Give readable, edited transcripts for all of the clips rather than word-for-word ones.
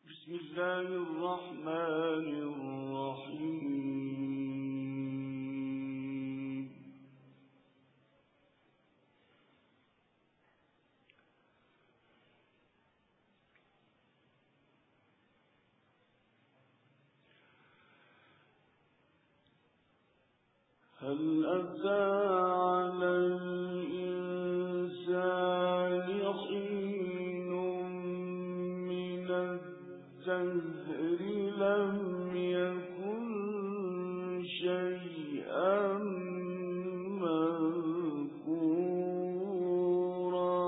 بسم الله الرحمن الرحيم. هل أتى على الإنسان حين من الدهر لم يكن شيئا مذكورا.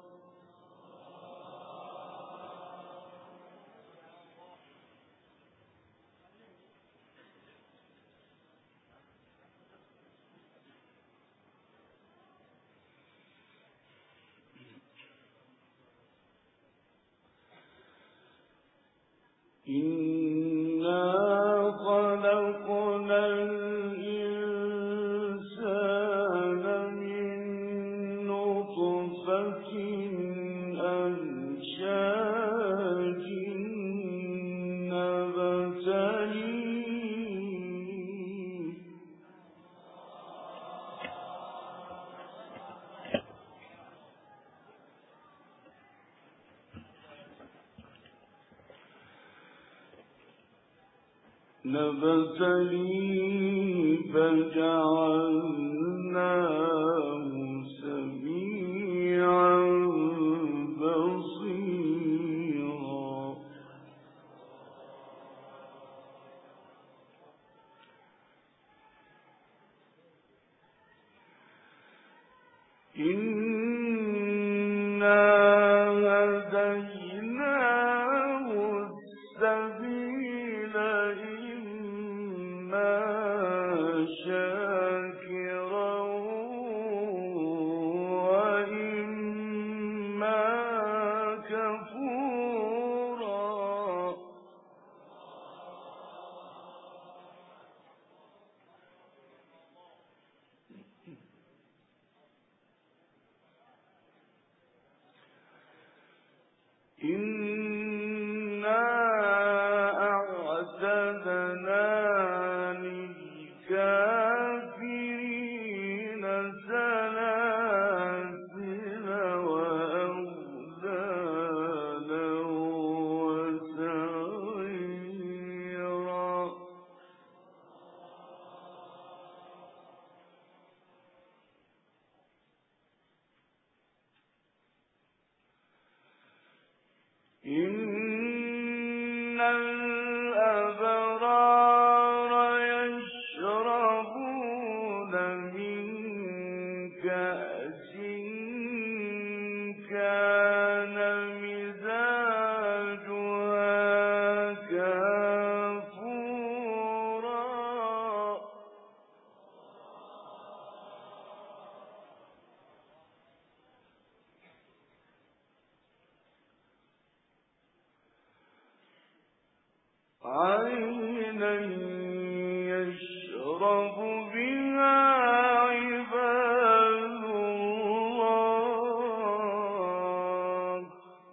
إنا خلقنا الإنسان من نطفة أمشاج نبتليه فجعلناه سميعا بصيرا. إنا هديناه السبيل إما شاكرا وإما كفورا. إنا أعتدنا للكافرين سلاسل وأغلالا وسعيرا. إن الأبرار يشربون من كأس كان مزاجها كافورا. عينا يشرب بها عباد الله.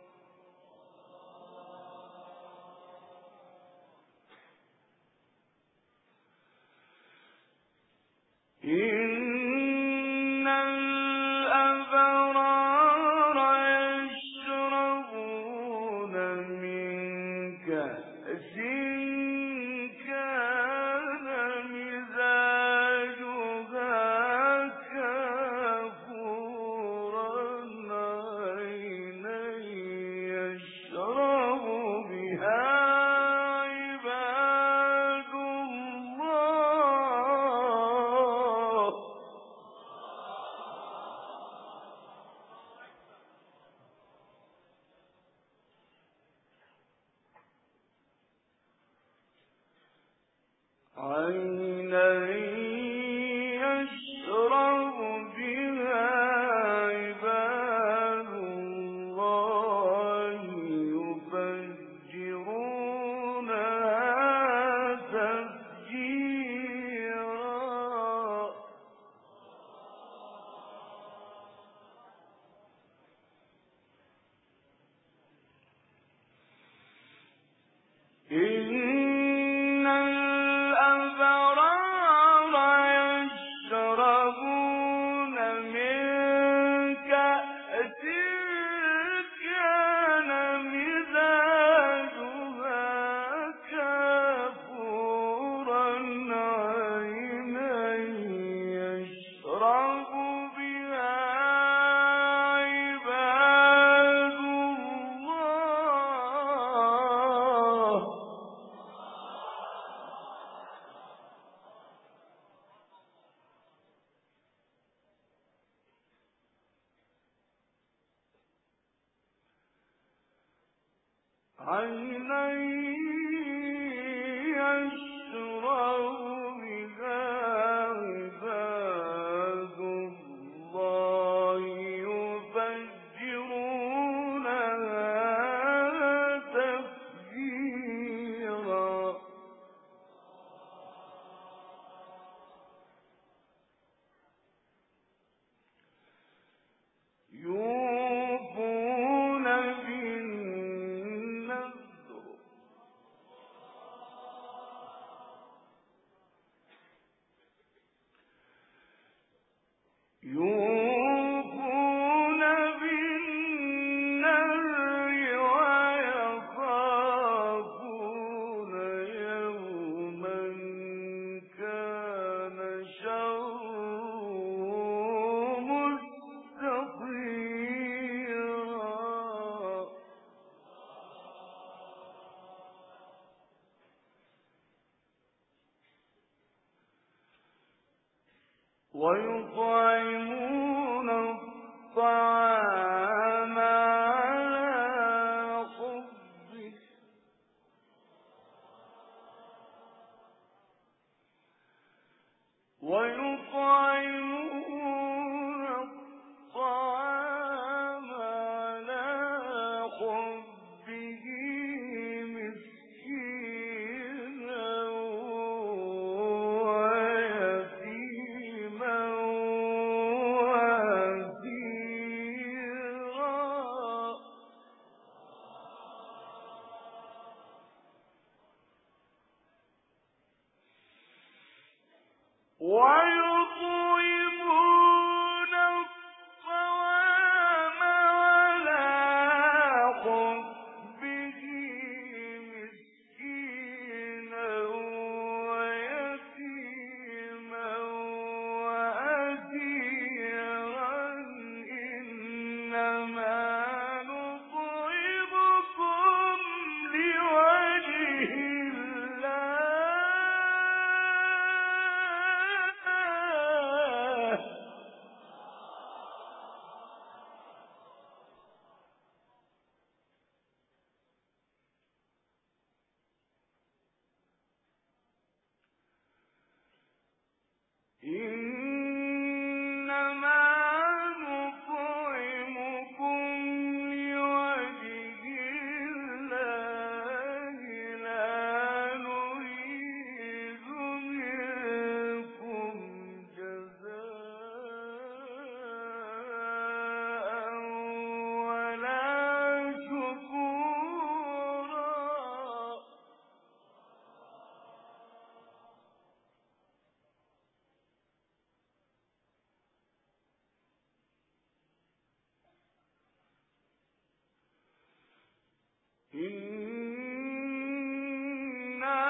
إن الأبرار يشربون من كأس كان مزاجها كافورا. عينا يشرب بها عباد الله. عينا يشرب بها عباد الله يفجرونها تفجيرا. إن الأبرار يشربون من كأس كان مزاجها كافورا عينا يشرب بها عباد الله. عينا يشرب بها عباد الله يفجرونها تفجيرا. يوفون بالنذر يوفون بالنذر ويخافون يوما كان شره مستطيرا. ويطعمون الطعام على حبه ويطعمون الطعام على حبه مسكينا ويتيما وأسيرا. ويطعمون الطعام على حبه مسكينا ويتيما وأسيرا. إنما نطعمكم لوجه الله. إنما نطعمكم لوجه الله لا نريد منكم جزاء ولا شكورا. إنا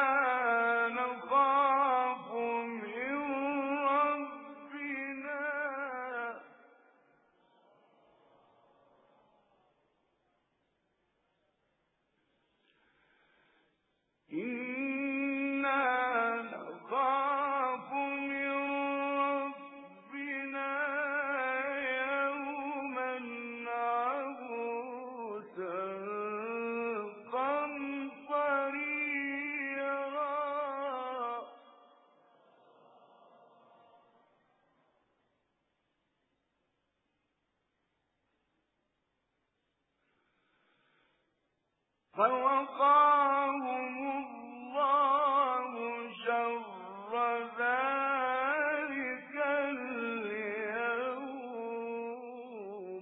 نخاف من ربنا إنا نخاف من ربنا يوما عبوسا قمطريرا. فوقاهم الله شر ذلك اليوم.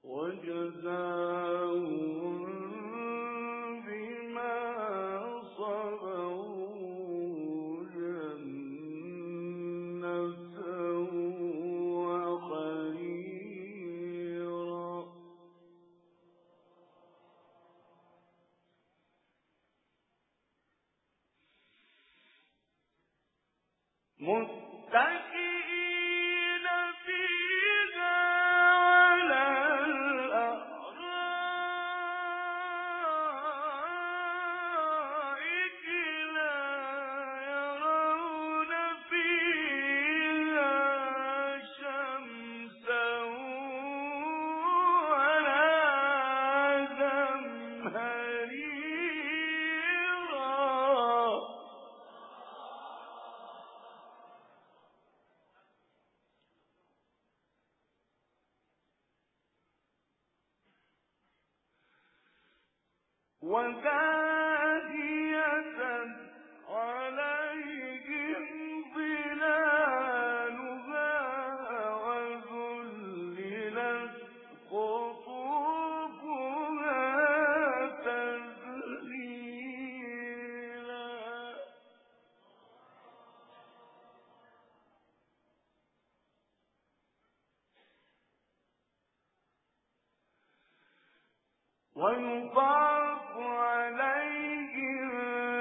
وجزاهم بما صبروا جنة وحريرا متكئين فيها على الأرائك لا يرون فيها شمسا ولا زمهريرا ودانية عليهم ظلالها وذللت قطوفها تذليلا ويطاف عليهم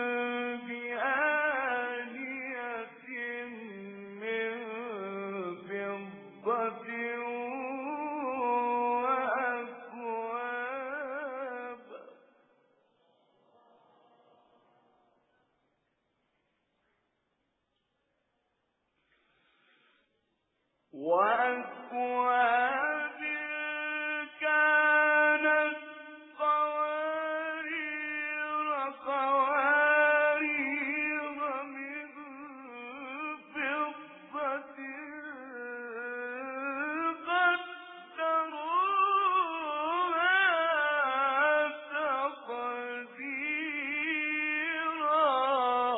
بآنية من فضة وأكواب كانت قوارير من فضة قدروها تقديرا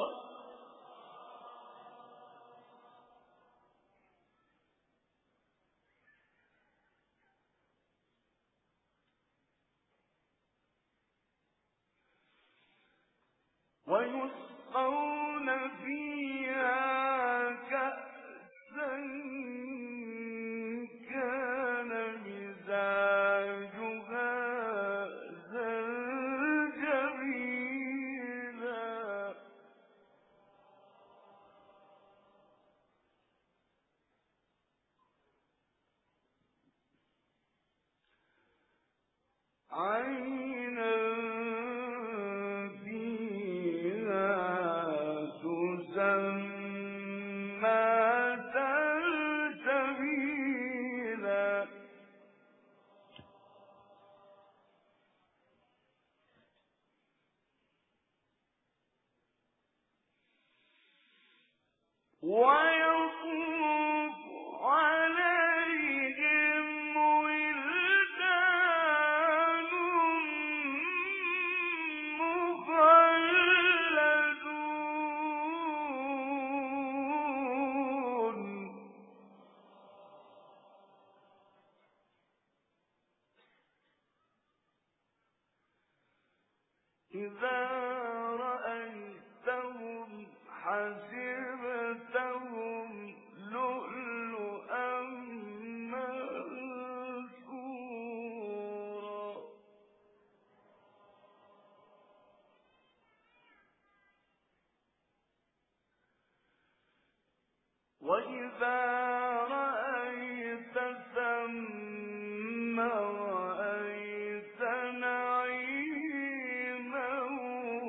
ويسقون فيها كأسا كان مزاجها زنجبيلا عينا تسمى سلسبيلا ويطوف عليهم ولدان مخلدون إذا رأيتهم حسبتهم لؤلؤا منثورا وإذا رأيت ثم رأيت نعيما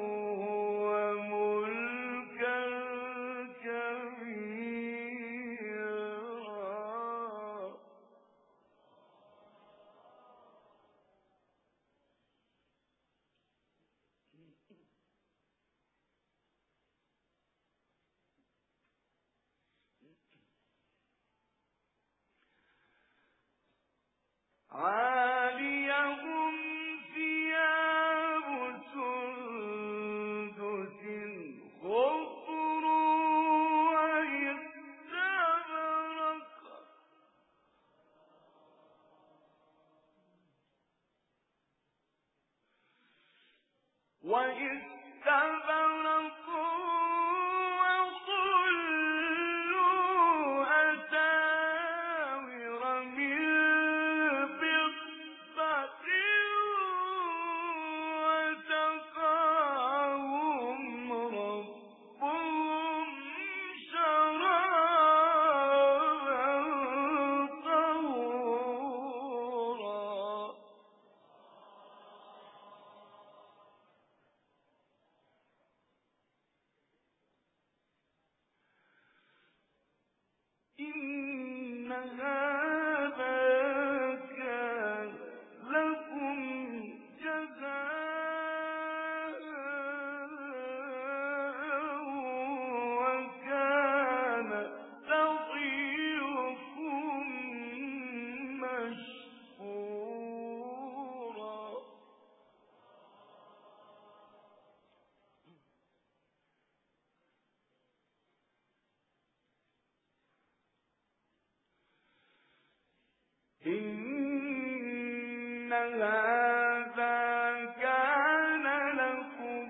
إن هذا كان لكم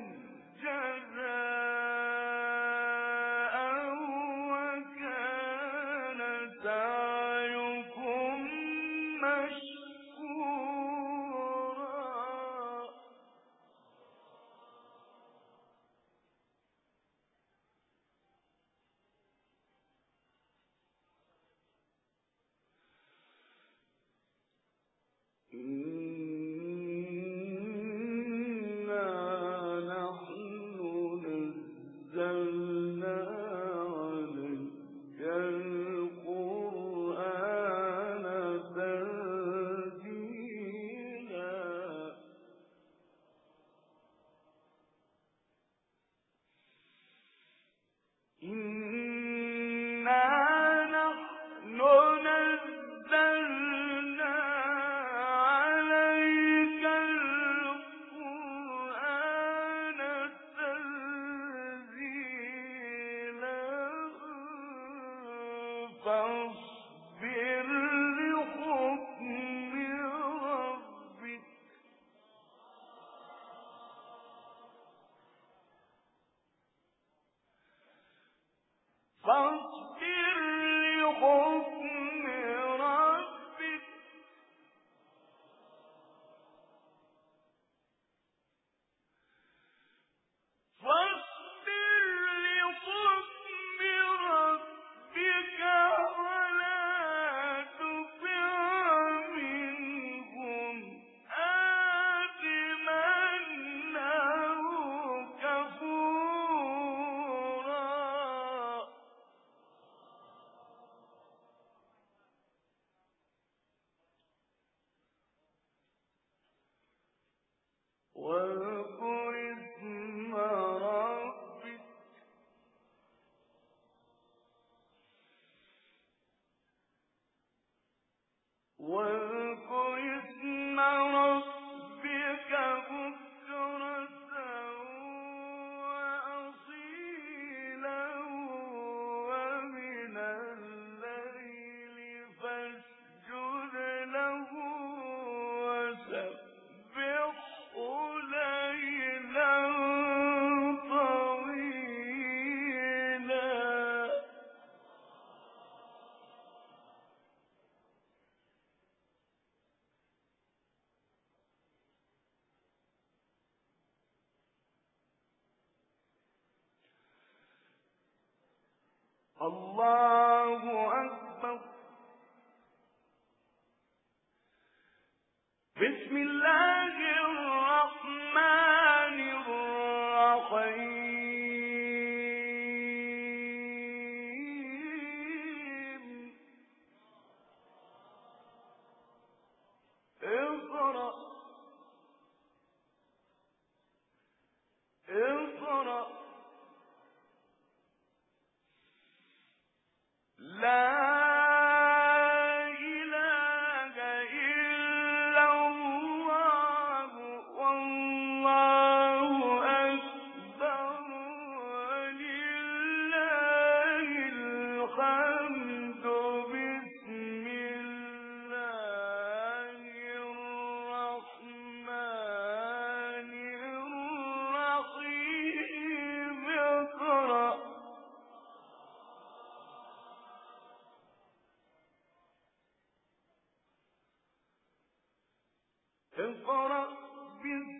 جزاء وكان سعيكم مشكورا إنا نحن نزلنا عليك القرآن تنزيلا إنا نحن نزلنا عليك القرآن تنزيلا فاصبر لحكم ربك فاصبر لحكم ربك فاصبر لحكم ربك ولا تطع منهم آثما أو كفورا واذكر اسم ربك بكرة وأصيلا ومن الليل فاسجد له وسبحه ليلا طويلا الله أكبر بسم الله الرحمن الرحيم اقرأ لا إله إلا الله اقرأ باسم